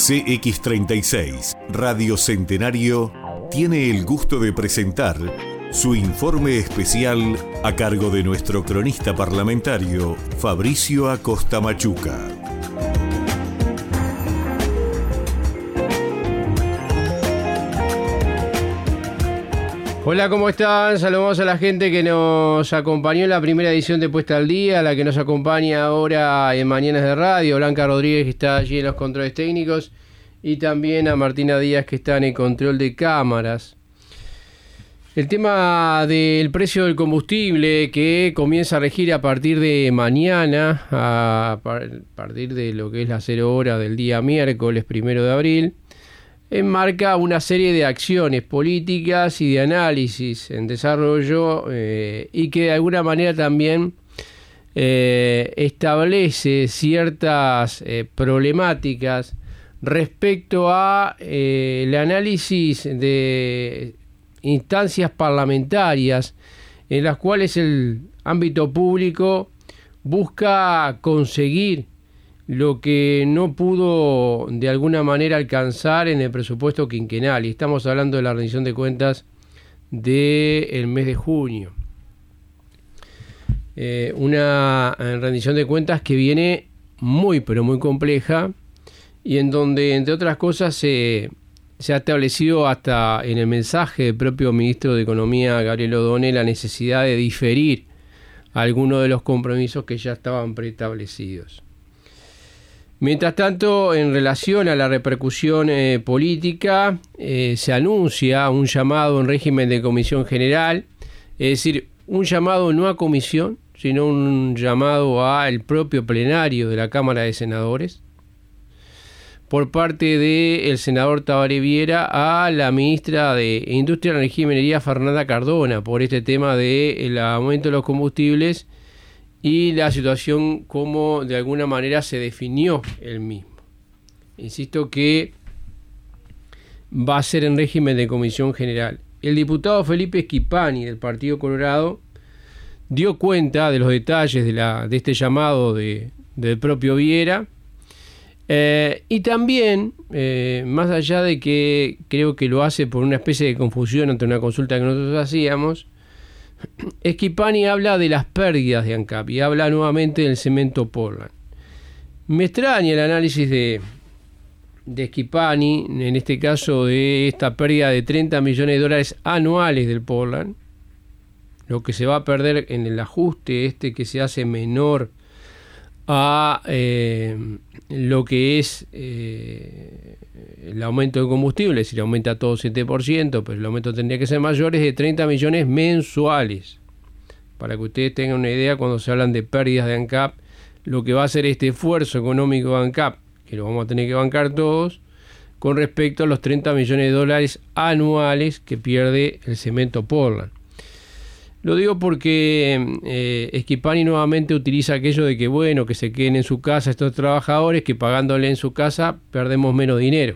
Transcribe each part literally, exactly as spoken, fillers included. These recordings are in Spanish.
C X treinta y seis, Radio Centenario, tiene el gusto de presentar su informe especial a cargo de nuestro cronista parlamentario, Fabricio Acosta Machuca. Hola, ¿cómo están? Saludamos a la gente que nos acompañó en la primera edición de Puesta al Día, a la que nos acompaña ahora en Mañanas de Radio, Blanca Rodríguez, que está allí en los controles técnicos, y también a Martina Díaz, que está en el control de cámaras. El tema del precio del combustible, que comienza a regir a partir de mañana, a partir de lo que es la cero hora del día miércoles primero de abril, enmarca una serie de acciones políticas y de análisis en desarrollo eh, y que de alguna manera también eh, establece ciertas eh, problemáticas respecto a eh, el análisis de instancias parlamentarias en las cuales el ámbito público busca conseguir lo que no pudo de alguna manera alcanzar en el presupuesto quinquenal, y estamos hablando de la rendición de cuentas del mes de junio. Eh, una rendición de cuentas que viene muy pero muy compleja y en donde, entre otras cosas, se, se ha establecido hasta en el mensaje del propio ministro de Economía, Gabriel Odone, la necesidad de diferir algunos de los compromisos que ya estaban preestablecidos. Mientras tanto, en relación a la repercusión eh, política, eh, se anuncia un llamado en régimen de comisión general, es decir, un llamado no a comisión, sino un llamado al propio plenario de la Cámara de Senadores, por parte del senador Tabaré Viera a la ministra de Industria, Energía y Minería, Fernanda Cardona, por este tema del aumento de los combustibles y la situación como de alguna manera se definió el mismo. Insisto que va a ser en régimen de comisión general. El diputado Felipe Schipani del Partido Colorado dio cuenta de los detalles de, la, de este llamado de, del propio Viera eh, y también, eh, más allá de que creo que lo hace por una especie de confusión ante una consulta que nosotros hacíamos, Schipani habla de las pérdidas de ANCAP y habla nuevamente del cemento Portland. Me extraña el análisis de, de Schipani, en este caso de esta pérdida de treinta millones de dólares anuales del Portland, lo que se va a perder en el ajuste este que se hace menor a eh, lo que es eh, el aumento de combustible, es decir, aumenta todo siete por ciento, pero el aumento tendría que ser mayor, es de treinta millones mensuales. Para que ustedes tengan una idea, cuando se hablan de pérdidas de ANCAP, lo que va a ser este esfuerzo económico de ANCAP, que lo vamos a tener que bancar todos, con respecto a los treinta millones de dólares anuales que pierde el cemento Portland. Lo digo porque eh, Schipani nuevamente utiliza aquello de que, bueno, que se queden en su casa estos trabajadores, que pagándole en su casa perdemos menos dinero.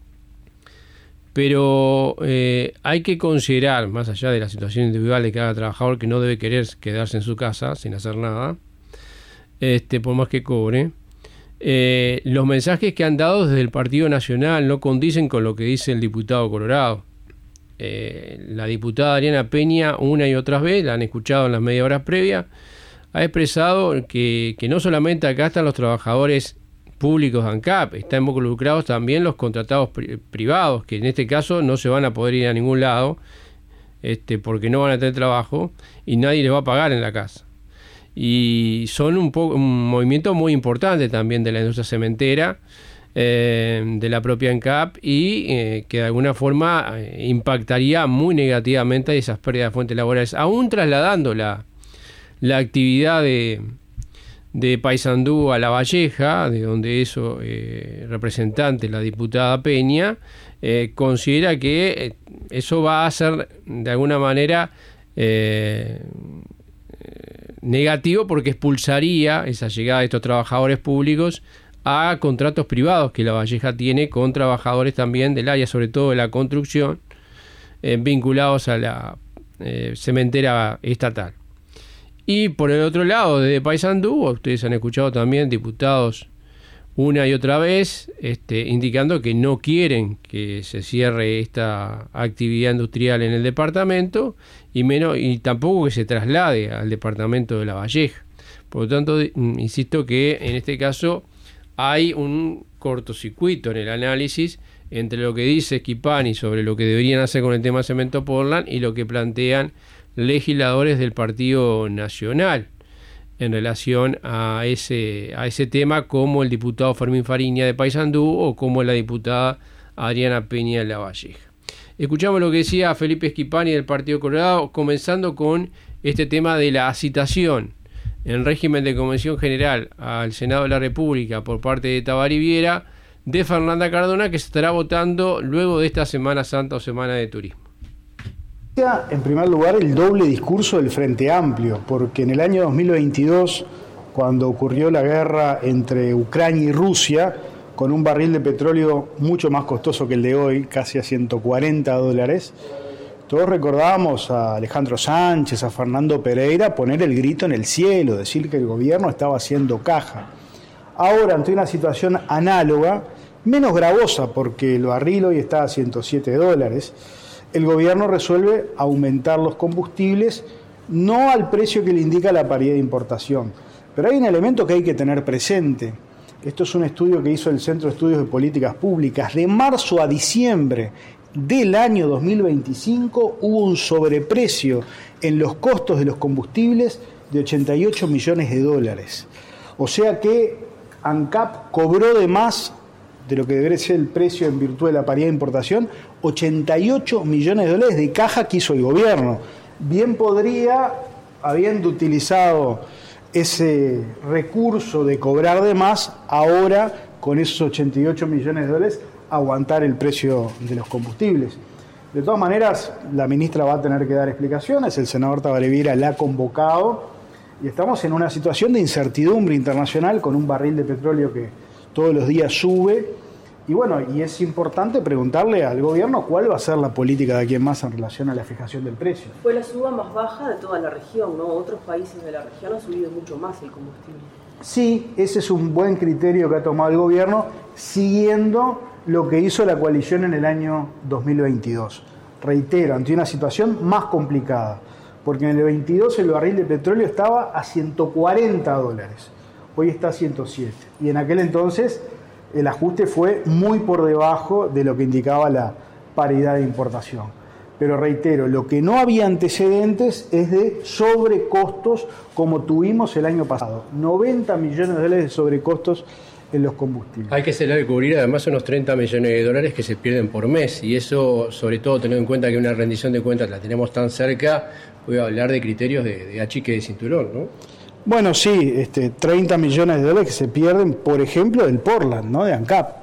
Pero eh, hay que considerar, más allá de la situación individual de cada trabajador que no debe querer quedarse en su casa sin hacer nada, este, por más que cobre, eh, los mensajes que han dado desde el Partido Nacional no condicen con lo que dice el diputado Colorado. Eh, la diputada Adriana Peña, una y otras veces, la han escuchado en las media horas previas, ha expresado que, que no solamente acá están los trabajadores públicos de ANCAP, están involucrados también los contratados pri- privados, que en este caso no se van a poder ir a ningún lado, este, porque no van a tener trabajo y nadie les va a pagar en la casa. Y son un, po- un movimiento muy importante también de la industria cementera, Eh, de la propia ANCAP, y eh, que de alguna forma eh, impactaría muy negativamente a esas pérdidas de fuentes laborales, aún trasladando la, la actividad de, de Paysandú a La Valleja, de donde es eh, representante la diputada Peña, eh, considera que eh, eso va a ser de alguna manera eh, negativo, porque expulsaría esa llegada de estos trabajadores públicos a contratos privados que La Valleja tiene con trabajadores también del área, sobre todo de la construcción, eh, vinculados a la eh, cementera estatal. Y por el otro lado, desde Paysandú, ustedes han escuchado también diputados una y otra vez, este, indicando que no quieren que se cierre esta actividad industrial en el departamento y menos y tampoco que se traslade al departamento de La Valleja. Por lo tanto, insisto que en este caso hay un cortocircuito en el análisis entre lo que dice Schipani sobre lo que deberían hacer con el tema Cemento Portland y lo que plantean legisladores del Partido Nacional en relación a ese, a ese tema, como el diputado Fermín Fariña de Paysandú o como la diputada Adriana Peña de La Valleja. Escuchamos lo que decía Felipe Schipani del Partido Colorado, comenzando con este tema de la citación en régimen de convención general al Senado de la República por parte de Tabaré Viera de Fernanda Cardona, que se estará votando luego de esta Semana Santa o Semana de Turismo. En primer lugar, el doble discurso del Frente Amplio, porque en el año dos mil veintidós, cuando ocurrió la guerra entre Ucrania y Rusia, con un barril de petróleo mucho más costoso que el de hoy, casi a ciento cuarenta dólares, todos recordábamos a Alejandro Sánchez, a Fernando Pereira poner el grito en el cielo, decir que el gobierno estaba haciendo caja. Ahora, ante una situación análoga, menos gravosa, porque el barril hoy está a ciento siete dólares, el gobierno resuelve aumentar los combustibles, no al precio que le indica la paridad de importación. Pero hay un elemento que hay que tener presente. Esto es un estudio que hizo el Centro de Estudios de Políticas Públicas. De marzo a diciembre del año dos mil veinticinco hubo un sobreprecio en los costos de los combustibles de ochenta y ocho millones de dólares. O sea que ANCAP cobró de más de lo que debería ser el precio en virtud de la paridad de importación, ochenta y ocho millones de dólares de caja que hizo el gobierno. Bien podría, habiendo utilizado ese recurso de cobrar de más, ahora con esos ochenta y ocho millones de dólares aguantar el precio de los combustibles. De todas maneras, la ministra va a tener que dar explicaciones, el senador Tabaré Viera la ha convocado y estamos en una situación de incertidumbre internacional con un barril de petróleo que todos los días sube. Y bueno, y es importante preguntarle al gobierno cuál va a ser la política de aquí en más en relación a la fijación del precio. Fue la suba más baja de toda la región, ¿no? Otros países de la región han subido mucho más el combustible. Sí, ese es un buen criterio que ha tomado el gobierno, siguiendo lo que hizo la coalición en el año dos mil veintidós. Reitero, ante una situación más complicada, porque en el veintidós el barril de petróleo estaba a ciento cuarenta dólares, hoy está a ciento siete, y en aquel entonces el ajuste fue muy por debajo de lo que indicaba la paridad de importación. Pero reitero, lo que no había antecedentes es de sobrecostos como tuvimos el año pasado. noventa millones de dólares de sobrecostos en los combustibles. Hay que celar cubrir además unos treinta millones de dólares que se pierden por mes, y eso, sobre todo teniendo en cuenta que una rendición de cuentas la tenemos tan cerca, voy a hablar de criterios de, de achique de cinturón, ¿no? Bueno, sí, este, treinta millones de dólares que se pierden, por ejemplo, del Portland, ¿no? De ANCAP.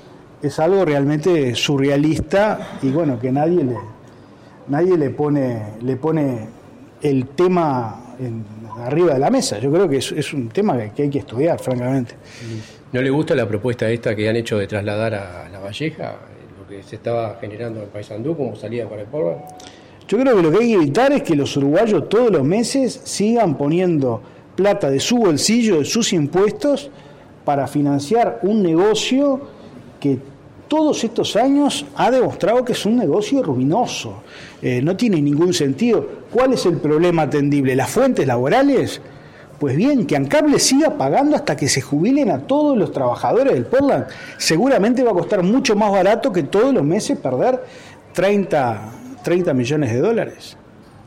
Es algo realmente surrealista y bueno, que nadie le, nadie le pone, le pone el tema en, arriba de la mesa. Yo creo que es, es un tema que, que hay que estudiar, francamente. ¿No le gusta la propuesta esta que han hecho de trasladar a La Valleja, lo que se estaba generando en Paysandú como salida para el Portland? Yo creo que lo que hay que evitar es que los uruguayos todos los meses sigan poniendo plata de su bolsillo, de sus impuestos, para financiar un negocio que todos estos años ha demostrado que es un negocio ruinoso. Eh, no tiene ningún sentido. ¿Cuál es el problema atendible? ¿Las fuentes laborales? Pues bien, que ANCAP le siga pagando hasta que se jubilen a todos los trabajadores del Portland. Seguramente va a costar mucho más barato que todos los meses perder treinta millones de dólares.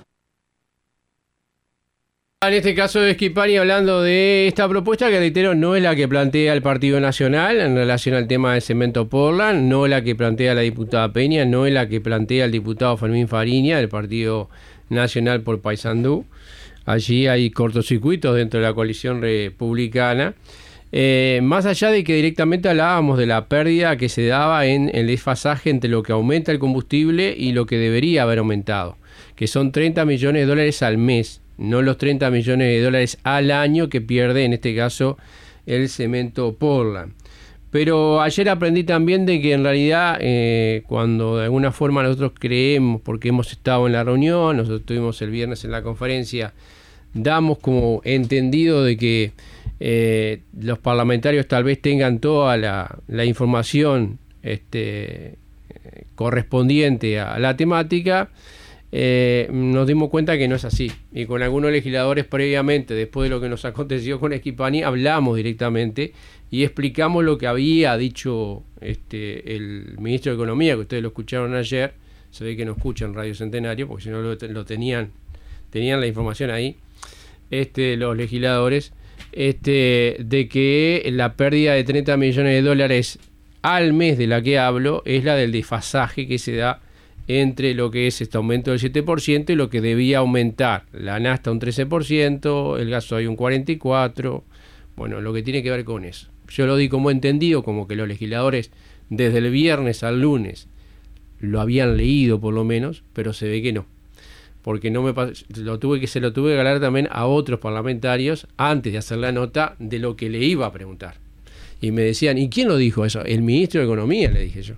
En este caso de Schipani hablando de esta propuesta que, reitero, no es la que plantea el Partido Nacional en relación al tema del Cemento Portland, no es la que plantea la diputada Peña, no es la que plantea el diputado Fermín Fariña del Partido Nacional por Paysandú. Allí hay cortocircuitos dentro de la coalición republicana. Eh, más allá de que directamente hablábamos de la pérdida que se daba en el desfasaje entre lo que aumenta el combustible y lo que debería haber aumentado, que son treinta millones de dólares al mes, no los treinta millones de dólares al año que pierde en este caso el Cemento Portland. Pero ayer aprendí también de que en realidad eh, cuando de alguna forma nosotros creemos, porque hemos estado en la reunión, nosotros estuvimos el viernes en la conferencia, damos como entendido de que eh, los parlamentarios tal vez tengan toda la, la información este, correspondiente a la temática, eh, nos dimos cuenta que no es así. Y con algunos legisladores previamente, después de lo que nos aconteció con Schifani, hablamos directamente y explicamos lo que había dicho este, el ministro de Economía, que ustedes lo escucharon ayer. Se ve que no escuchan Radio Centenario, porque si no lo, lo tenían, tenían la información ahí, este, los legisladores, este, de que la pérdida de treinta millones de dólares al mes de la que hablo es la del desfasaje que se da entre lo que es este aumento del siete por ciento y lo que debía aumentar la nafta un trece por ciento, el gasoil un cuarenta y cuatro por ciento, bueno, lo que tiene que ver con eso. Yo lo di como entendido, como que los legisladores desde el viernes al lunes lo habían leído por lo menos, pero se ve que no, porque no me lo tuve que se lo tuve que hablar también a otros parlamentarios antes de hacer la nota de lo que le iba a preguntar, y me decían, ¿y quién lo dijo eso? El ministro de Economía, le dije yo.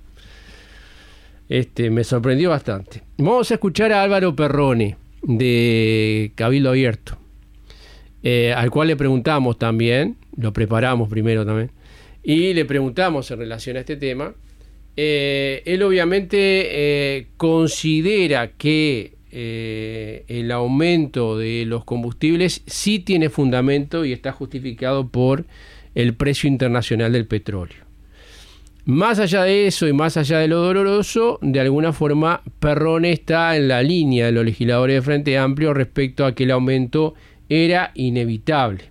Este, me sorprendió bastante. Vamos a escuchar a Álvaro Perrone de Cabildo Abierto, eh, al cual le preguntamos también, lo preparamos primero también, y le preguntamos en relación a este tema. Eh, él obviamente eh, considera que eh, el aumento de los combustibles sí tiene fundamento y está justificado por el precio internacional del petróleo. Más allá de eso y más allá de lo doloroso, de alguna forma Perrone está en la línea de los legisladores de Frente Amplio respecto a que el aumento era inevitable.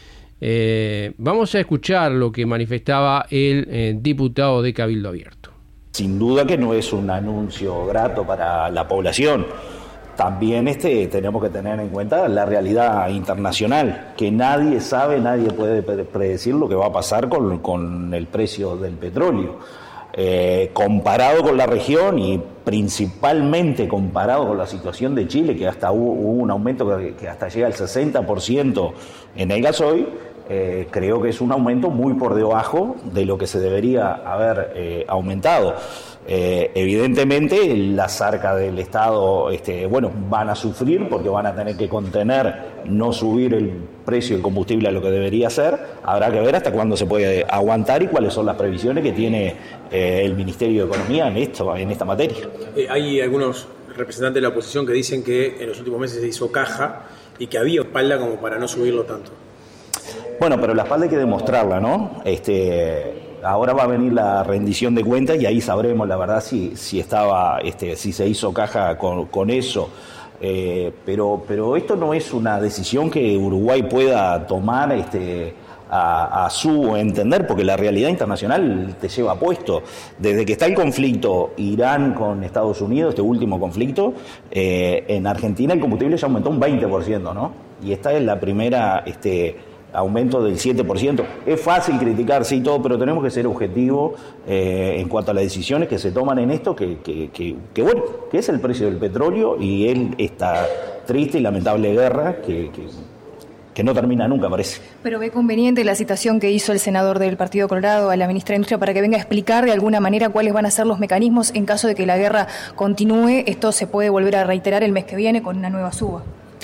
Eh, vamos a escuchar lo que manifestaba el eh, diputado de Cabildo Abierto. Sin duda que no es un anuncio grato para la población. También este, tenemos que tener en cuenta la realidad internacional, que nadie sabe, nadie puede predecir lo que va a pasar con, con el precio del petróleo. Eh, comparado con la región y principalmente comparado con la situación de Chile, que hasta hubo, hubo un aumento que, que hasta llega al sesenta por ciento en el gasoil, eh, creo que es un aumento muy por debajo de lo que se debería haber eh, aumentado. Eh, evidentemente las arcas del Estado este, bueno, van a sufrir porque van a tener que contener, no subir el precio del combustible a lo que debería ser. Habrá que ver hasta cuándo se puede aguantar y cuáles son las previsiones que tiene eh, el Ministerio de Economía en esto, en esta materia. Eh, hay algunos representantes de la oposición que dicen que en los últimos meses se hizo caja y que había espalda como para no subirlo tanto. Bueno, pero la espalda hay que demostrarla, ¿no? Este... Ahora va a venir la rendición de cuentas y ahí sabremos la verdad si, si estaba, este, si se hizo caja con, con eso. Eh, pero, pero esto no es una decisión que Uruguay pueda tomar este, a, a su entender, porque la realidad internacional te lleva puesto. Desde que está el conflicto Irán con Estados Unidos, este último conflicto, eh, en Argentina el combustible ya aumentó un veinte por ciento, ¿no? Y esta es la primera... Este, aumento del siete por ciento. Es fácil criticar, sí, todo, pero tenemos que ser objetivos eh, en cuanto a las decisiones que se toman en esto, que, que, que, que bueno, que es el precio del petróleo y él esta triste y lamentable guerra que, que, que no termina nunca, parece. Pero ve conveniente la citación que hizo el senador del Partido Colorado a la ministra de Industria para que venga a explicar de alguna manera cuáles van a ser los mecanismos en caso de que la guerra continúe. Esto se puede volver a reiterar el mes que viene con una nueva suba.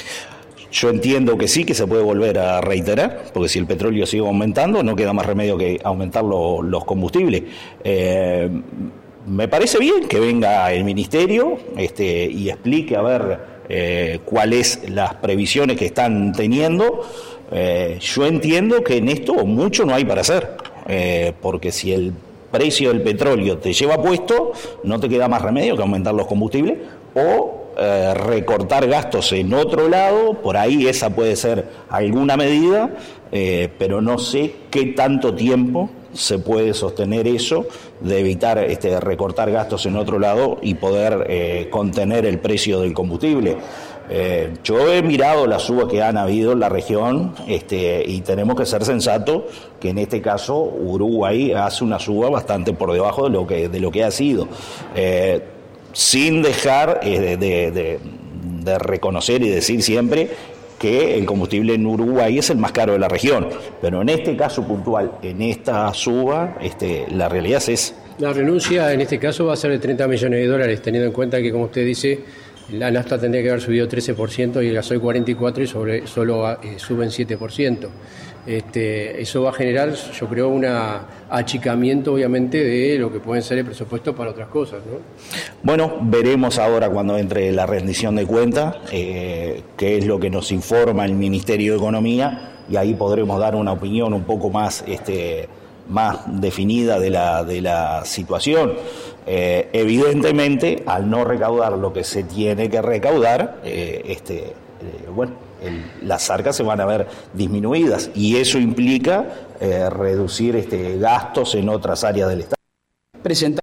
Yo entiendo que sí, que se puede volver a reiterar, porque si el petróleo sigue aumentando, no queda más remedio que aumentar lo, los combustibles. Eh, me parece bien que venga el Ministerio este, y explique a ver eh, cuáles las previsiones que están teniendo. Eh, yo entiendo que en esto mucho no hay para hacer, eh, porque si el precio del petróleo te lleva puesto, no te queda más remedio que aumentar los combustibles o Eh, recortar gastos en otro lado. Por ahí esa puede ser alguna medida, eh, pero no sé qué tanto tiempo se puede sostener eso de evitar este, recortar gastos en otro lado y poder eh, contener el precio del combustible. Eh, yo he mirado las subas que han habido en la región este, y tenemos que ser sensatos que en este caso Uruguay hace una suba bastante por debajo de lo que, de lo que ha sido. Eh, sin dejar eh, de, de, de, de reconocer y decir siempre que el combustible en Uruguay es el más caro de la región, pero en este caso puntual, en esta suba, este, la realidad es esa. La renuncia en este caso va a ser de treinta millones de dólares, teniendo en cuenta que, como usted dice, la nafta tendría que haber subido trece por ciento y el gasoil cuarenta y cuatro por ciento y sobre, solo eh, suben siete por ciento. Este, eso va a generar, yo creo, un achicamiento obviamente de lo que pueden ser el presupuesto para otras cosas, ¿no? Bueno, veremos ahora cuando entre la rendición de cuentas, eh, qué es lo que nos informa el Ministerio de Economía, y ahí podremos dar una opinión un poco más, este, más definida de la, de la situación. Eh, evidentemente, al no recaudar lo que se tiene que recaudar, eh, este, eh, bueno, El, las arcas se van a ver disminuidas y eso implica eh, reducir este, gastos en otras áreas del Estado. Presenta.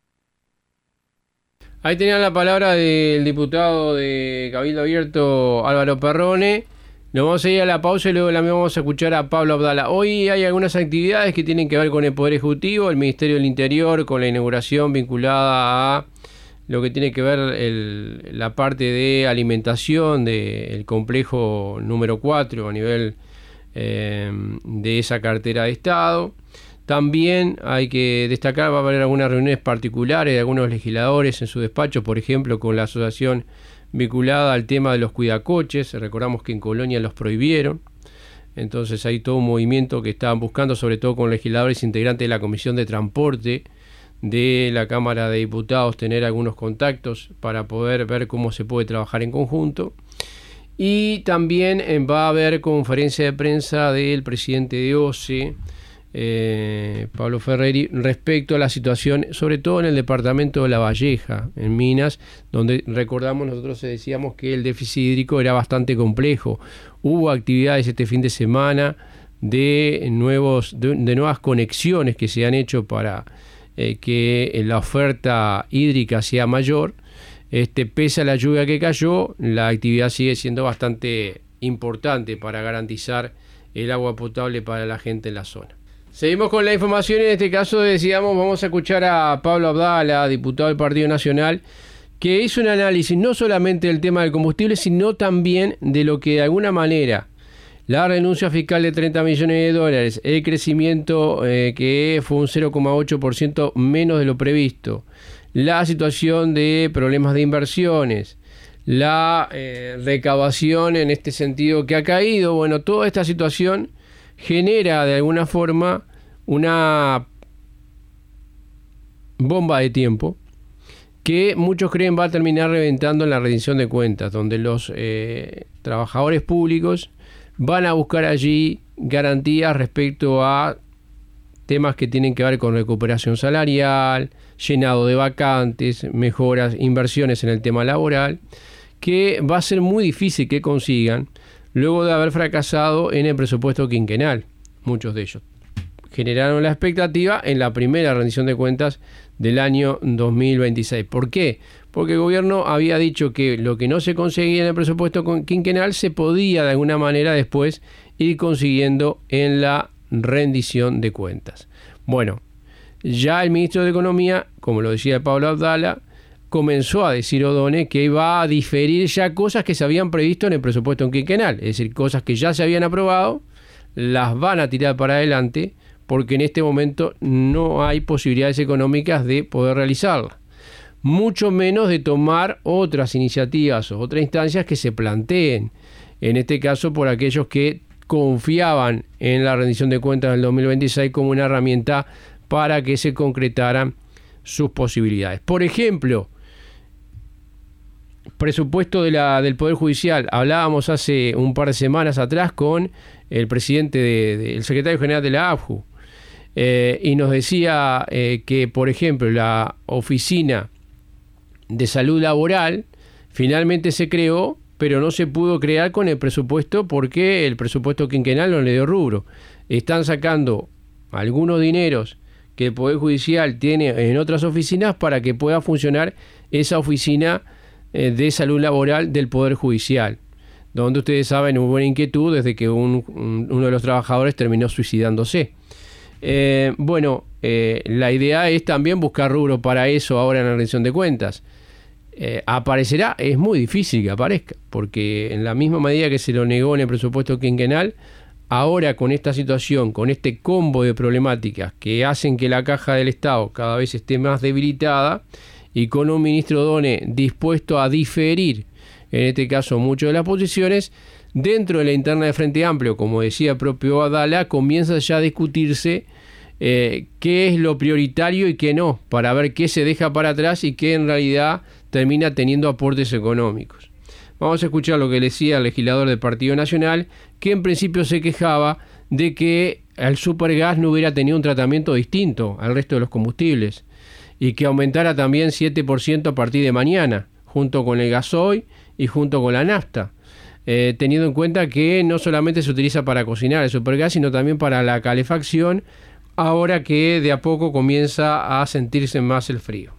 Ahí tenían la palabra del diputado de Cabildo Abierto, Álvaro Perrone. Nos vamos a ir a la pausa y luego también vamos a escuchar a Pablo Abdala. Hoy hay algunas actividades que tienen que ver con el Poder Ejecutivo, el Ministerio del Interior, con la inauguración vinculada a lo que tiene que ver el, la parte de alimentación del complejo número cuatro a nivel eh, de esa cartera de Estado. También hay que destacar, va a haber algunas reuniones particulares de algunos legisladores en su despacho, por ejemplo, con la asociación vinculada al tema de los cuidacoches. Recordamos que en Colonia los prohibieron. Entonces hay todo un movimiento que estaban buscando, sobre todo con legisladores integrantes de la Comisión de Transporte de la Cámara de Diputados, tener algunos contactos para poder ver cómo se puede trabajar en conjunto. Y también eh, va a haber conferencia de prensa del presidente de O C E, eh, Pablo Ferreri, respecto a la situación, sobre todo en el departamento de La Valleja, en Minas, donde recordamos, nosotros decíamos que el déficit hídrico era bastante complejo. Hubo actividades este fin de semana de, nuevos, de, de nuevas conexiones que se han hecho para Eh, que la oferta hídrica sea mayor. Este, pese a la lluvia que cayó, la actividad sigue siendo bastante importante para garantizar el agua potable para la gente en la zona. Seguimos con la información. En este caso decíamos, vamos a escuchar a Pablo Abdala, diputado del Partido Nacional, que hizo un análisis no solamente del tema del combustible, sino también de lo que de alguna manera la renuncia fiscal de treinta millones de dólares, el crecimiento eh, que fue un cero coma ocho por ciento menos de lo previsto, la situación de problemas de inversiones, la eh, recaudación en este sentido que ha caído. Bueno, toda esta situación genera de alguna forma una bomba de tiempo que muchos creen va a terminar reventando en la rendición de cuentas, donde los eh, trabajadores públicos van a buscar allí garantías respecto a temas que tienen que ver con recuperación salarial, llenado de vacantes, mejoras, inversiones en el tema laboral, que va a ser muy difícil que consigan luego de haber fracasado en el presupuesto quinquenal. Muchos de ellos generaron la expectativa en la primera rendición de cuentas del año dos mil veintiséis. ¿Por qué? Porque el gobierno había dicho que lo que no se conseguía en el presupuesto quinquenal se podía de alguna manera después ir consiguiendo en la rendición de cuentas. Bueno, ya el ministro de Economía, como lo decía Pablo Abdala, comenzó a decir O'Donnell que iba a diferir ya cosas que se habían previsto en el presupuesto quinquenal, es decir, cosas que ya se habían aprobado, las van a tirar para adelante porque en este momento no hay posibilidades económicas de poder realizarlas. Mucho menos de tomar otras iniciativas o otras instancias que se planteen, en este caso por aquellos que confiaban en la rendición de cuentas del dos mil veintiséis como una herramienta para que se concretaran sus posibilidades. Por ejemplo, presupuesto de la, del Poder Judicial. Hablábamos hace un par de semanas atrás con el presidente, de, de, el secretario general de la A F J U, eh, y nos decía eh, que, por ejemplo, la oficina de salud laboral finalmente se creó, pero no se pudo crear con el presupuesto porque el presupuesto quinquenal no le dio rubro. Están sacando algunos dineros que el Poder Judicial tiene en otras oficinas para que pueda funcionar esa oficina eh, de salud laboral del Poder Judicial, donde ustedes saben hubo una inquietud desde que un, un, uno de los trabajadores terminó suicidándose. Eh, bueno, eh, la idea es también buscar rubro para eso ahora en la rendición de cuentas. Eh, ¿Aparecerá? Es muy difícil que aparezca, porque en la misma medida que se lo negó en el presupuesto quinquenal, ahora con esta situación, con este combo de problemáticas que hacen que la caja del Estado cada vez esté más debilitada y con un ministro Done dispuesto a diferir, en este caso mucho de las posiciones, dentro de la interna de Frente Amplio, como decía propio Abdala, comienza ya a discutirse eh, qué es lo prioritario y qué no, para ver qué se deja para atrás y qué en realidad termina teniendo aportes económicos. Vamos a escuchar lo que decía el legislador del Partido Nacional, que en principio se quejaba de que el supergas no hubiera tenido un tratamiento distinto al resto de los combustibles y que aumentara también siete por ciento a partir de mañana, junto con el gasoil y junto con la nafta. Eh, teniendo en cuenta que no solamente se utiliza para cocinar el supergas, sino también para la calefacción, ahora que de a poco comienza a sentirse más el frío.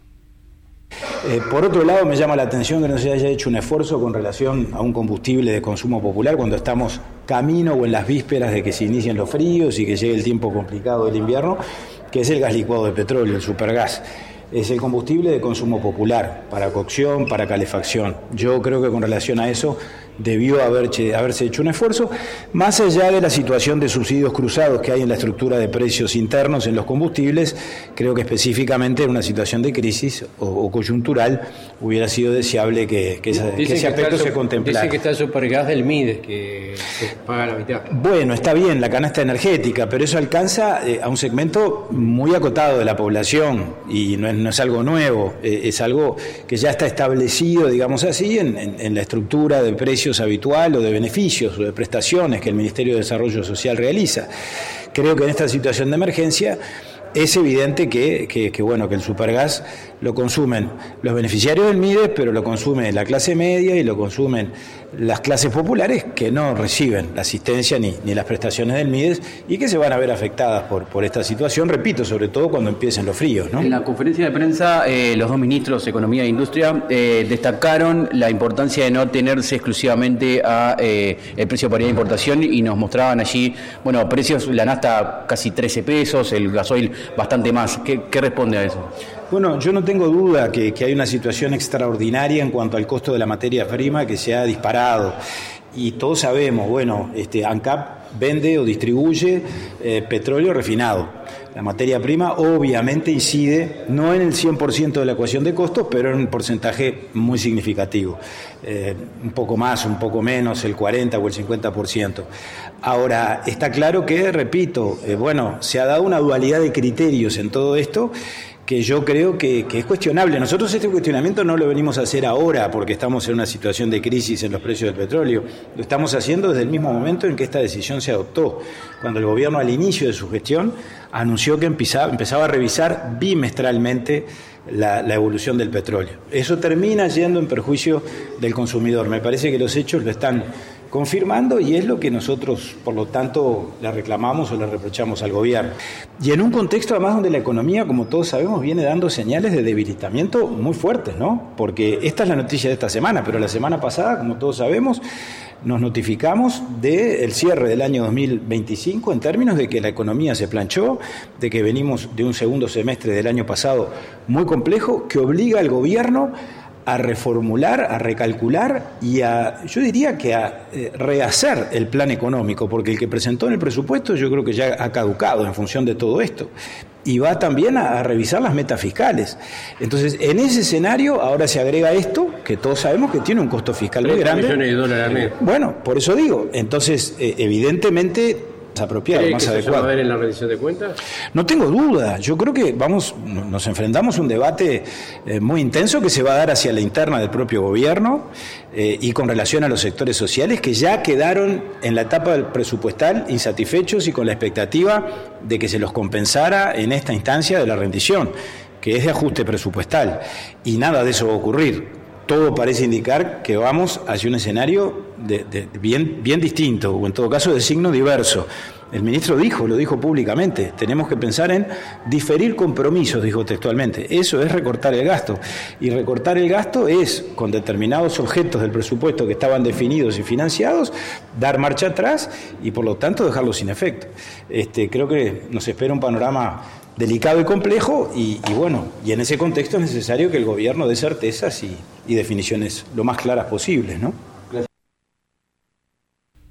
Eh, por otro lado, me llama la atención que no se haya hecho un esfuerzo con relación a un combustible de consumo popular cuando estamos camino o en las vísperas de que se inicien los fríos y que llegue el tiempo complicado del invierno, que es el gas licuado de petróleo, el supergas. Es el combustible de consumo popular, para cocción, para calefacción. Yo creo que con relación a eso debió haberse, haberse hecho un esfuerzo, más allá de la situación de subsidios cruzados que hay en la estructura de precios internos en los combustibles. Creo que específicamente en una situación de crisis o, o coyuntural hubiera sido deseable que, que, esa, que ese que aspecto se contemplara. Dice que está el supergas del MIDES, que se paga la mitad. Bueno, está bien, la canasta energética, pero eso alcanza eh, a un segmento muy acotado de la población y no es, no es algo nuevo, eh, es algo que ya está establecido, digamos así, en, en, en la estructura de precios habitual o de beneficios o de prestaciones que el Ministerio de Desarrollo Social realiza. Creo que en esta situación de emergencia es evidente que, que, que, bueno, que el supergas lo consumen los beneficiarios del MIDES, pero lo consume la clase media y lo consumen las clases populares que no reciben la asistencia ni, ni las prestaciones del MIDES y que se van a ver afectadas por, por esta situación, repito, sobre todo cuando empiecen los fríos, ¿no? En la conferencia de prensa, eh, los dos ministros de Economía e Industria eh, destacaron la importancia de no tenerse exclusivamente a eh, el precio de paridad de importación y nos mostraban allí, bueno, precios, la nafta casi trece pesos, el gasoil bastante más. ¿Qué, qué responde a eso? Bueno, yo no tengo duda que, que hay una situación extraordinaria en cuanto al costo de la materia prima que se ha disparado. Y todos sabemos, bueno, este, ANCAP vende o distribuye eh, petróleo refinado. La materia prima obviamente incide, no en el cien por ciento de la ecuación de costos, pero en un porcentaje muy significativo. Eh, un poco más, un poco menos, el cuarenta o el cincuenta por ciento. Ahora, está claro que, repito, eh, bueno, se ha dado una dualidad de criterios en todo esto que yo creo que, que es cuestionable. Nosotros este cuestionamiento no lo venimos a hacer ahora porque estamos en una situación de crisis en los precios del petróleo. Lo estamos haciendo desde el mismo momento en que esta decisión se adoptó, cuando el gobierno al inicio de su gestión anunció que empezaba, empezaba a revisar bimestralmente la, la evolución del petróleo. Eso termina yendo en perjuicio del consumidor. Me parece que los hechos lo están confirmando y es lo que nosotros, por lo tanto, le reclamamos o le reprochamos al gobierno. Y en un contexto además donde la economía, como todos sabemos, viene dando señales de debilitamiento muy fuertes, ¿no? Porque esta es la noticia de esta semana, pero la semana pasada, como todos sabemos, nos notificamos del cierre del año dos mil veinticinco en términos de que la economía se planchó, de que venimos de un segundo semestre del año pasado muy complejo, que obliga al gobierno a reformular, a recalcular y a, yo diría que a eh, rehacer el plan económico, porque el que presentó en el presupuesto yo creo que ya ha caducado en función de todo esto. Y va también a, a revisar las metas fiscales. Entonces, en ese escenario ahora se agrega esto, que todos sabemos que tiene un costo fiscal muy grande. millones de dólares al mes. Bueno, por eso digo, entonces, eh, evidentemente apropiado, más que adecuado. ¿Se va a ver en la rendición de cuentas? No tengo duda. Yo creo que vamos, nos enfrentamos a un debate eh, muy intenso que se va a dar hacia la interna del propio gobierno eh, y con relación a los sectores sociales que ya quedaron en la etapa del presupuestal insatisfechos y con la expectativa de que se los compensara en esta instancia de la rendición, que es de ajuste presupuestal. Y nada de eso va a ocurrir. Todo parece indicar que vamos hacia un escenario de, de, bien, bien distinto, o en todo caso de signo diverso. El ministro dijo, lo dijo públicamente, tenemos que pensar en diferir compromisos, dijo textualmente. Eso es recortar el gasto. Y recortar el gasto es, con determinados objetos del presupuesto que estaban definidos y financiados, dar marcha atrás y por lo tanto dejarlos sin efecto. Este, creo que nos espera un panorama delicado y complejo y, y bueno, y en ese contexto es necesario que el gobierno dé certezas y, y definiciones lo más claras posibles, ¿no?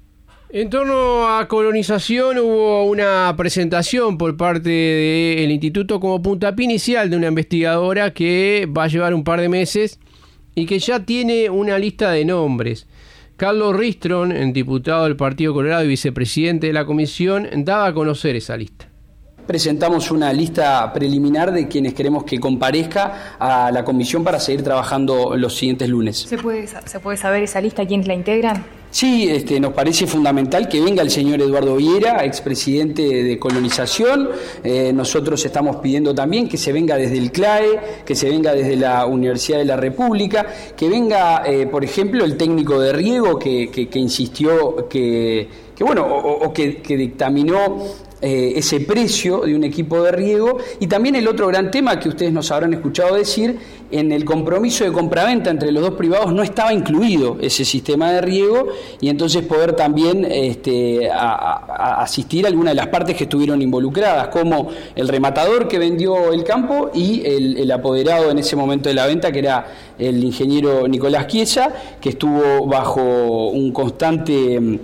En torno a colonización hubo una presentación por parte del instituto como puntapié inicial de una investigadora que va a llevar un par de meses y que ya tiene una lista de nombres. Carlos Ristron, diputado del Partido Colorado y vicepresidente de la comisión, daba a conocer esa lista. Presentamos una lista preliminar de quienes queremos que comparezca a la comisión para seguir trabajando los siguientes lunes. ¿Se puede, se puede saber esa lista, quiénes la integran? Sí, este, nos parece fundamental que venga el señor Eduardo Viera, expresidente de Colonización. Eh, nosotros estamos pidiendo también que se venga desde el C L A E, que se venga desde la Universidad de la República, que venga, eh, por ejemplo, el técnico de riego que, que, que insistió que, que bueno, o, o que, que dictaminó Eh, ese precio de un equipo de riego, y también el otro gran tema que ustedes nos habrán escuchado decir, en el compromiso de compraventa entre los dos privados no estaba incluido ese sistema de riego, y entonces poder también este, a, a asistir a algunas de las partes que estuvieron involucradas, como el rematador que vendió el campo y el, el apoderado en ese momento de la venta, que era el ingeniero Nicolás Chiesa, que estuvo bajo un constante,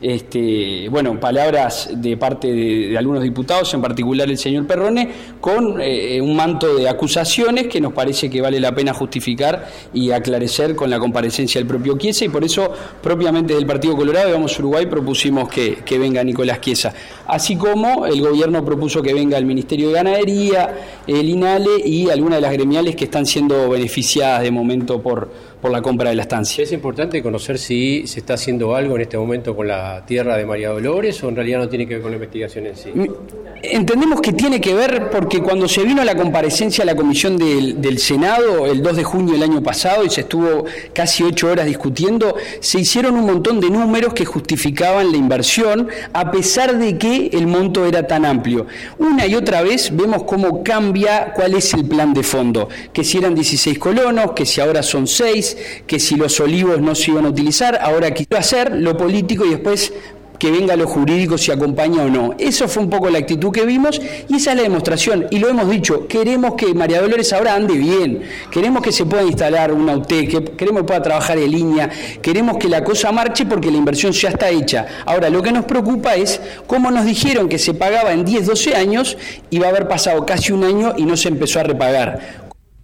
este, bueno, palabras de parte de, de algunos diputados, en particular el señor Perrone, con eh, un manto de acusaciones que nos parece que vale la pena justificar y aclarecer con la comparecencia del propio Chiesa, y por eso propiamente del Partido Colorado de Vamos Uruguay propusimos que, que venga Nicolás Chiesa, así como el gobierno propuso que venga el Ministerio de Ganadería, el INALE y algunas de las gremiales que están siendo beneficiadas de momento por, por la compra de la estancia. Es importante conocer si se está haciendo algo en este momento con la tierra de María Dolores, o en realidad no tiene que ver con la investigación en sí. Entendemos que tiene que ver porque cuando se vino a la comparecencia a la comisión del, del Senado el dos de junio del año pasado y se estuvo casi ocho horas discutiendo, se hicieron un montón de números que justificaban la inversión a pesar de que el monto era tan amplio. Una y otra vez vemos cómo cambia cuál es el plan de fondo, que si eran dieciséis colonos, que si ahora son seis, que si los olivos no se iban a utilizar, ahora quiero hacer lo político y después que venga lo jurídico si acompaña o no. Eso fue un poco la actitud que vimos y esa es la demostración, y lo hemos dicho, queremos que María Dolores ahora ande bien, queremos que se pueda instalar una U T E, que queremos que pueda trabajar en línea, queremos que la cosa marche porque la inversión ya está hecha. Ahora, lo que nos preocupa es cómo nos dijeron que se pagaba en diez, doce años y va a haber pasado casi un año y no se empezó a repagar.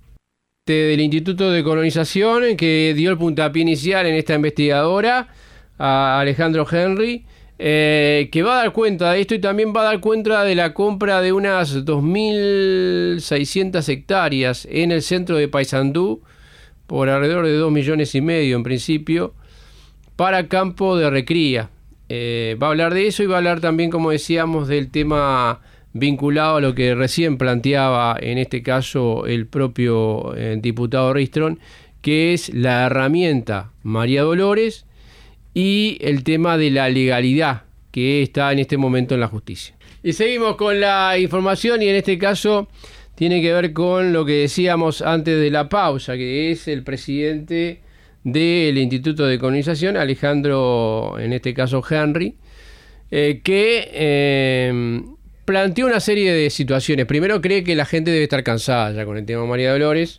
Del Instituto de Colonización, que dio el puntapié inicial en esta investigadora, a Alejandro Henry, Eh, que va a dar cuenta de esto y también va a dar cuenta de la compra de unas dos mil seiscientas hectáreas en el centro de Paysandú por alrededor de dos millones y medio en principio para campo de recría. Eh, va a hablar de eso y va a hablar también, como decíamos, del tema vinculado a lo que recién planteaba en este caso el propio eh, diputado Ristron, que es la herramienta María Dolores y el tema de la legalidad que está en este momento en la justicia. Y seguimos con la información, y en este caso tiene que ver con lo que decíamos antes de la pausa, que es el presidente del Instituto de Colonización, Alejandro, en este caso Henry, eh, que eh, planteó una serie de situaciones. Primero, cree que la gente debe estar cansada ya con el tema María Dolores.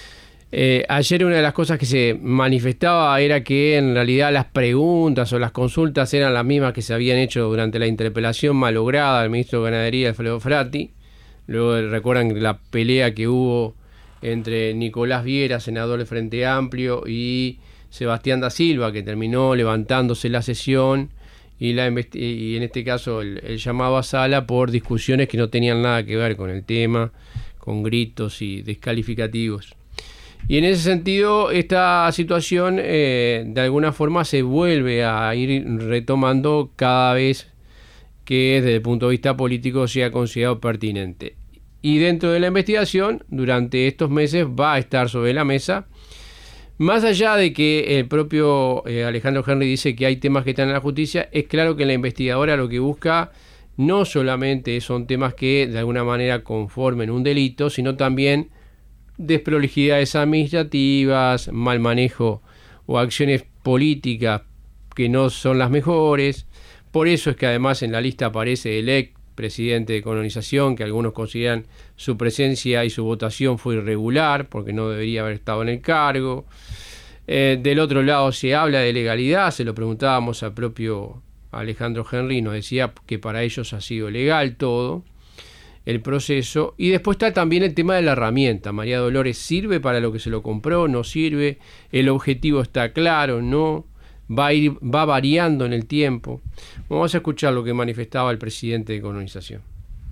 Eh, ayer una de las cosas que se manifestaba era que en realidad las preguntas o las consultas eran las mismas que se habían hecho durante la interpelación malograda del ministro de Ganadería, Alfredo Frati. Luego recuerdan la pelea que hubo entre Nicolás Viera, senador del Frente Amplio, y Sebastián da Silva, que terminó levantándose la sesión y, la y en este caso el, el llamado a sala por discusiones que no tenían nada que ver con el tema, con gritos y descalificativos. Y en ese sentido, esta situación eh, de alguna forma se vuelve a ir retomando cada vez que desde el punto de vista político sea considerado pertinente. Y dentro de la investigación, durante estos meses va a estar sobre la mesa, más allá de que el propio eh, Alejandro Henry dice que hay temas que están en la justicia, es claro que la investigadora lo que busca no solamente son temas que de alguna manera conformen un delito, sino también desprolijidades administrativas, mal manejo o acciones políticas que no son las mejores. Por eso es que además en la lista aparece el ex presidente de Colonización, que algunos consideran su presencia y su votación fue irregular porque no debería haber estado en el cargo. Eh, del otro lado se habla de legalidad, se lo preguntábamos al propio Alejandro Henry nos decía que para ellos ha sido legal todo el proceso. Y después está también el tema de la herramienta. María Dolores, ¿sirve para lo que se lo compró? ¿No sirve? ¿El objetivo está claro? ¿No? Va a ir, va variando en el tiempo. Vamos a escuchar lo que manifestaba el presidente de Colonización.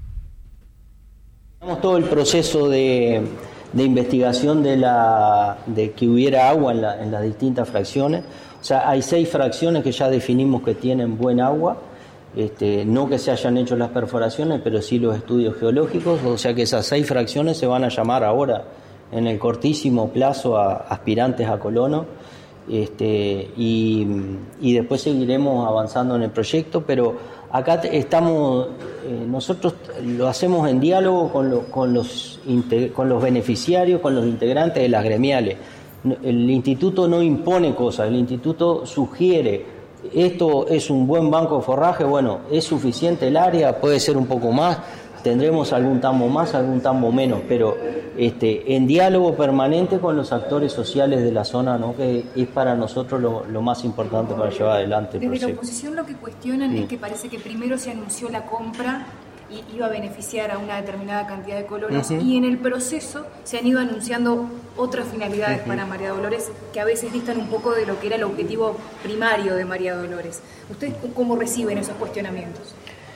Tenemos todo el proceso de, de investigación de, la, de que hubiera agua en, la, en las distintas fracciones. O sea, hay seis fracciones que ya definimos que tienen buen agua. Este, no que se hayan hecho las perforaciones, pero sí los estudios geológicos, o sea que esas seis fracciones se van a llamar ahora en el cortísimo plazo a aspirantes a colono, este, y, y después seguiremos avanzando en el proyecto, pero acá estamos, eh, nosotros lo hacemos en diálogo con, lo, con, los, con los beneficiarios, con los integrantes de las gremiales. El instituto no impone cosas, el instituto sugiere. Esto es un buen banco de forraje, bueno, es suficiente el área, puede ser un poco más, tendremos algún tambo más, algún tambo menos, pero este, en diálogo permanente con los actores sociales de la zona, ¿no? Que es para nosotros lo, lo más importante para llevar adelante el Desde proceso. la oposición lo que cuestionan sí. es que parece que primero se anunció la compra y iba a beneficiar a una determinada cantidad de colonos, uh-huh. y en el proceso se han ido anunciando otras finalidades uh-huh. para María Dolores que a veces distan un poco de lo que era el objetivo primario de María Dolores. ¿Ustedes cómo reciben esos cuestionamientos?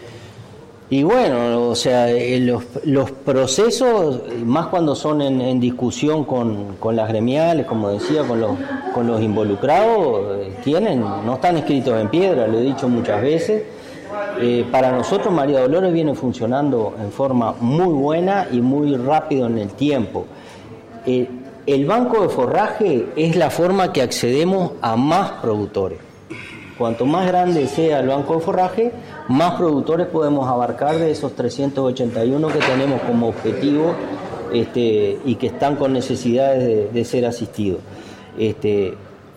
Y bueno, o sea, los, los procesos, más cuando son en, en discusión con, con las gremiales, como decía, con los, con los involucrados, tienen, no están escritos en piedra, lo he dicho muchas veces. Eh, para nosotros María Dolores viene funcionando en forma muy buena y muy rápido en el tiempo. Eh, el banco de forraje es la forma que accedemos a más productores. Cuanto más grande sea el banco de forraje, más productores podemos abarcar de esos trescientos ochenta y uno que tenemos como objetivo, este, y que están con necesidades de, de ser asistidos. Este,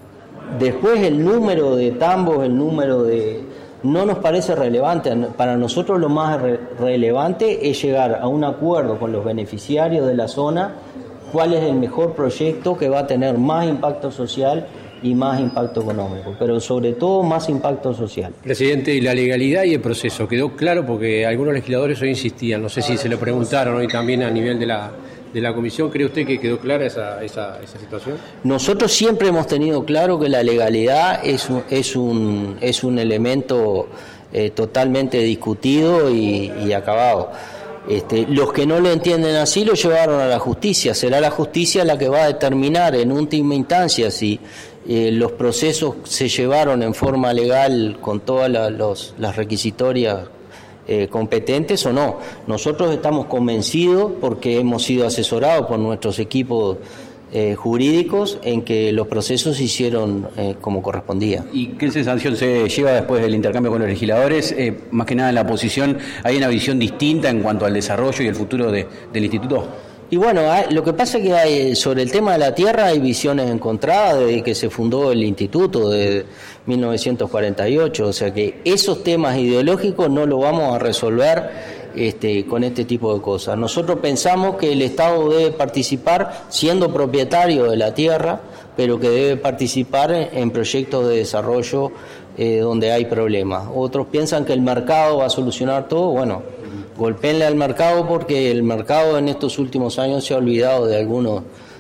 después el número de tambos, el número de... no nos parece relevante. Para nosotros lo más re- relevante es llegar a un acuerdo con los beneficiarios de la zona, cuál es el mejor proyecto que va a tener más impacto social y más impacto económico, pero sobre todo más impacto social. Presidente, y la legalidad y el proceso, ¿quedó claro? Porque algunos legisladores hoy insistían, no sé si se lo preguntaron hoy también a nivel de la... de la comisión. ¿Cree usted que quedó clara esa, esa, esa situación? Nosotros siempre hemos tenido claro que la legalidad es un, es un, es un elemento eh, totalmente discutido y, y acabado. Este, los que no lo entienden así lo llevaron a la justicia. Será la justicia la que va a determinar en última instancia si eh, los procesos se llevaron en forma legal con todas la, los, las requisitorias Eh, competentes o no. Nosotros estamos convencidos, porque hemos sido asesorados por nuestros equipos eh, jurídicos, en que los procesos se hicieron eh, como correspondía. ¿Y qué sensación se lleva después del intercambio con los legisladores? Eh, más que nada en la oposición, ¿hay una visión distinta en cuanto al desarrollo y el futuro de, del instituto? Y bueno, hay, lo que pasa es que hay, sobre el tema de la tierra hay visiones encontradas desde que se fundó el instituto de mil novecientos cuarenta y ocho, o sea que esos temas ideológicos no los vamos a resolver este, con este tipo de cosas. Nosotros pensamos que el Estado debe participar siendo propietario de la tierra, pero que debe participar en, en proyectos de desarrollo eh, donde hay problemas. Otros piensan que el mercado va a solucionar todo. Bueno, golpéenle al mercado, porque el mercado en estos últimos años se ha olvidado de algunos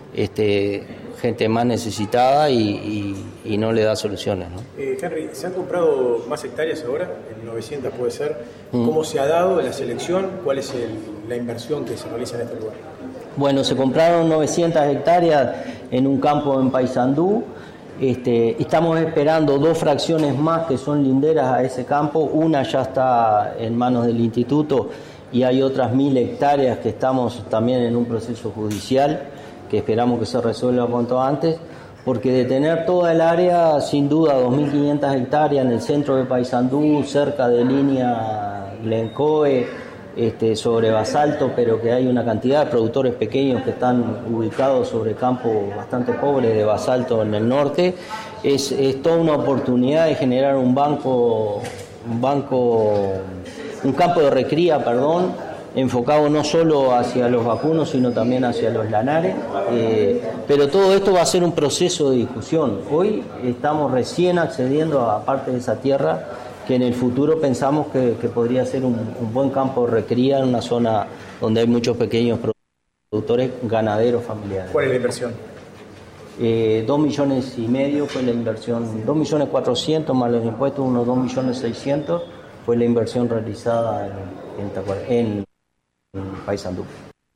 este, gente más necesitada y, y, y no le da soluciones, ¿no? Eh, Henry, ¿se han comprado más hectáreas ahora? En novecientos puede ser. ¿Cómo mm. se ha dado la selección? ¿Cuál es el, la inversión que se realiza en este lugar? Bueno, se compraron novecientas hectáreas en un campo en Paysandú. Este, estamos esperando dos fracciones más que son linderas a ese campo. Una ya está en manos del instituto y hay otras mil hectáreas que estamos también en un proceso judicial que esperamos que se resuelva cuanto antes, porque de tener toda el área, sin duda, dos mil quinientas hectáreas en el centro de Paysandú, cerca de línea Glencoe, Este, sobre basalto, pero que hay una cantidad de productores pequeños que están ubicados sobre campos bastante pobres de basalto en el norte, es, es toda una oportunidad de generar un banco, un banco, un campo de recría, perdón, enfocado no solo hacia los vacunos, sino también hacia los lanares, eh, pero todo esto va a ser un proceso de discusión. Hoy estamos recién accediendo a parte de esa tierra que en el futuro pensamos que, que podría ser un, un buen campo de recría en una zona donde hay muchos pequeños productores ganaderos familiares. ¿Cuál es la inversión? Eh, dos millones y medio fue la inversión, dos millones cuatrocientos más los impuestos, unos dos millones seiscientos fue la inversión realizada en, en, en, en Paysandú.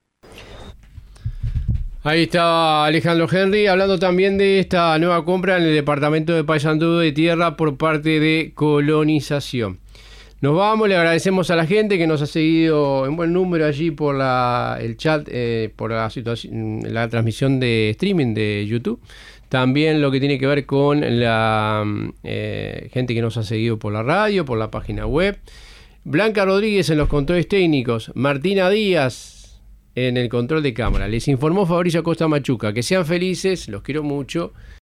Ahí estaba Alejandro Henry hablando también de esta nueva compra en el departamento de Paysandú de tierra por parte de Colonización. Nos vamos, le agradecemos a la gente que nos ha seguido en buen número allí por la, el chat, eh, por la situación, la transmisión de streaming de YouTube. También lo que tiene que ver con la eh, gente que nos ha seguido por la radio, por la página web. Blanca Rodríguez en los controles técnicos. Martina Díaz en el control de cámara. Les informó Fabricio Acosta Machuca. Que sean felices, los quiero mucho